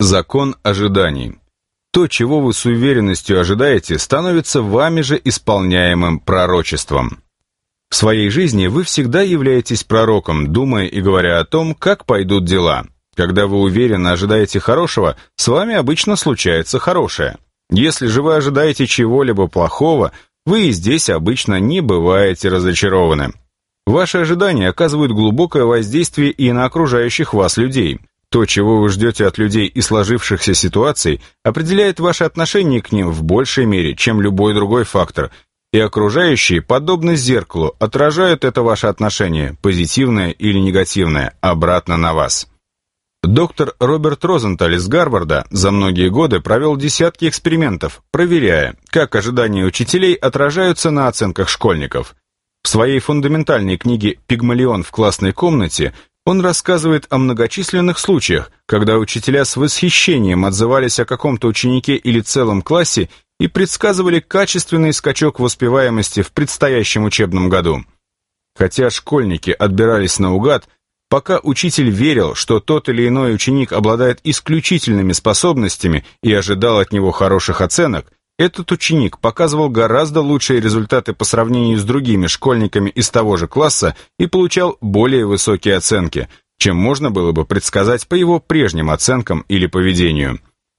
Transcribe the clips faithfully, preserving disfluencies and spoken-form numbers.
Закон ожиданий. То, чего вы с уверенностью ожидаете, становится вами же исполняемым пророчеством. В своей жизни вы всегда являетесь пророком, думая и говоря о том, как пойдут дела. Когда вы уверенно ожидаете хорошего, с вами обычно случается хорошее. Если же вы ожидаете чего-либо плохого, вы и здесь обычно не бываете разочарованы. Ваши ожидания оказывают глубокое воздействие и на окружающих вас людей. То, чего вы ждете от людей и сложившихся ситуаций, определяет ваше отношение к ним в большей мере, чем любой другой фактор, и окружающие, подобно зеркалу, отражают это ваше отношение, позитивное или негативное, обратно на вас. Доктор Роберт Розенталь из Гарварда за многие годы провел десятки экспериментов, проверяя, как ожидания учителей отражаются на оценках школьников. В своей фундаментальной книге «Пигмалион в классной комнате» он рассказывает о многочисленных случаях, когда учителя с восхищением отзывались о каком-то ученике или целом классе и предсказывали качественный скачок в успеваемости в предстоящем учебном году. Хотя школьники отбирались наугад, пока учитель верил, что тот или иной ученик обладает исключительными способностями и ожидал от него хороших оценок, этот ученик показывал гораздо лучшие результаты по сравнению с другими школьниками из того же класса и получал более высокие оценки, чем можно было бы предсказать по его прежним оценкам или поведению.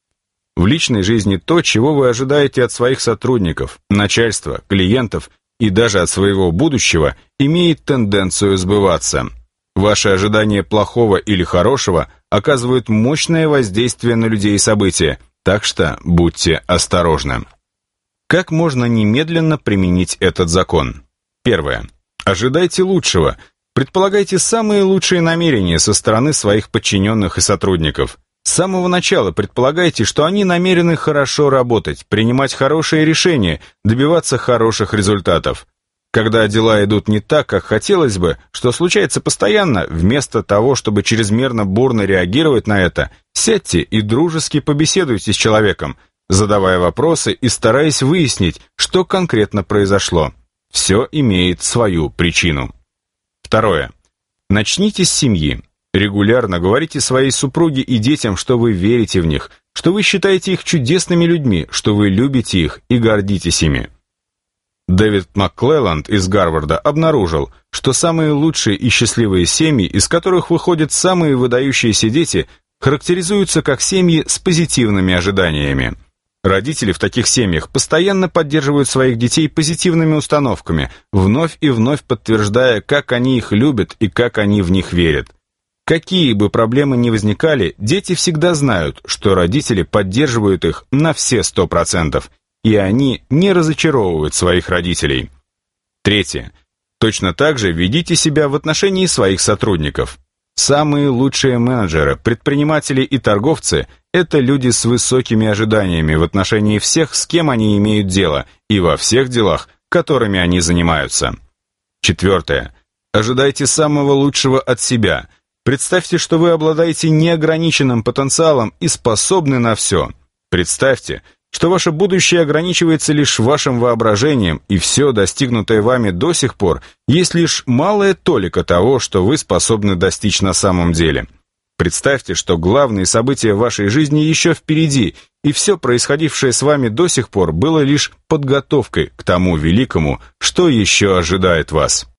В личной жизни то, чего вы ожидаете от своих сотрудников, начальства, клиентов и даже от своего будущего, имеет тенденцию сбываться. Ваши ожидания плохого или хорошего оказывают мощное воздействие на людей и события, так что будьте осторожны. Как можно немедленно применить этот закон? Первое. Ожидайте лучшего. Предполагайте самые лучшие намерения со стороны своих подчиненных и сотрудников. С самого начала предполагайте, что они намерены хорошо работать, принимать хорошие решения, добиваться хороших результатов. Когда дела идут не так, как хотелось бы, что случается постоянно, вместо того, чтобы чрезмерно бурно реагировать на это, сядьте и дружески побеседуйте с человеком, задавая вопросы и стараясь выяснить, что конкретно произошло. Все имеет свою причину. Второе. Начните с семьи. Регулярно говорите своей супруге и детям, что вы верите в них, что вы считаете их чудесными людьми, что вы любите их и гордитесь ими. Дэвид МакКлелланд из Гарварда обнаружил, что самые лучшие и счастливые семьи, из которых выходят самые выдающиеся дети, характеризуются как семьи с позитивными ожиданиями. Родители в таких семьях постоянно поддерживают своих детей позитивными установками, вновь и вновь подтверждая, как они их любят и как они в них верят. Какие бы проблемы ни возникали, дети всегда знают, что родители поддерживают их на все сто процентов, и они не разочаровывают своих родителей. Третье. Точно так же ведите себя в отношении своих сотрудников. Самые лучшие менеджеры, предприниматели и торговцы – это люди с высокими ожиданиями в отношении всех, с кем они имеют дело, и во всех делах, которыми они занимаются. Четвертое. Ожидайте самого лучшего от себя. Представьте, что вы обладаете неограниченным потенциалом и способны на все. Представьте, что ваше будущее ограничивается лишь вашим воображением, и все, достигнутое вами до сих пор, есть лишь малая толика того, что вы способны достичь на самом деле. Представьте, что главные события вашей жизни еще впереди, и все происходившее с вами до сих пор было лишь подготовкой к тому великому, что еще ожидает вас.